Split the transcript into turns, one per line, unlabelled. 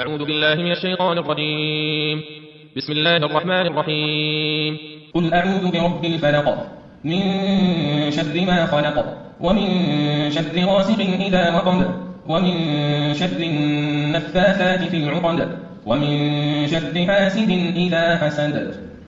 أعوذ بالله من الشيطان الرجيم. بسم الله الرحمن الرحيم.
قل أعوذ برب الفلق من شر ما خلق ومن شر غاسق إذا وقب ومن شر النفاثات في العقد ومن شر حاسد إذا حسد.